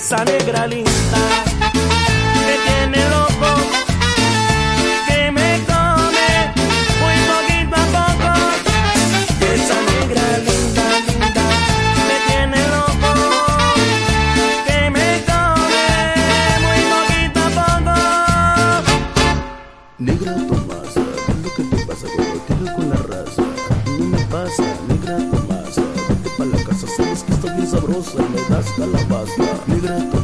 esa negra linda me tiene loco, que me come muy poquito a poco. Esa negra linda, linda me tiene loco, que me come muy poquito a poco. Negra Tomasa, ¿qué es lo que te pasa cuando tiro con la raza? No me pasa, negra Tomasa, vete pa' la casa, sabes que estoy bien sabrosa y me das calabaza. Negra Tomasa,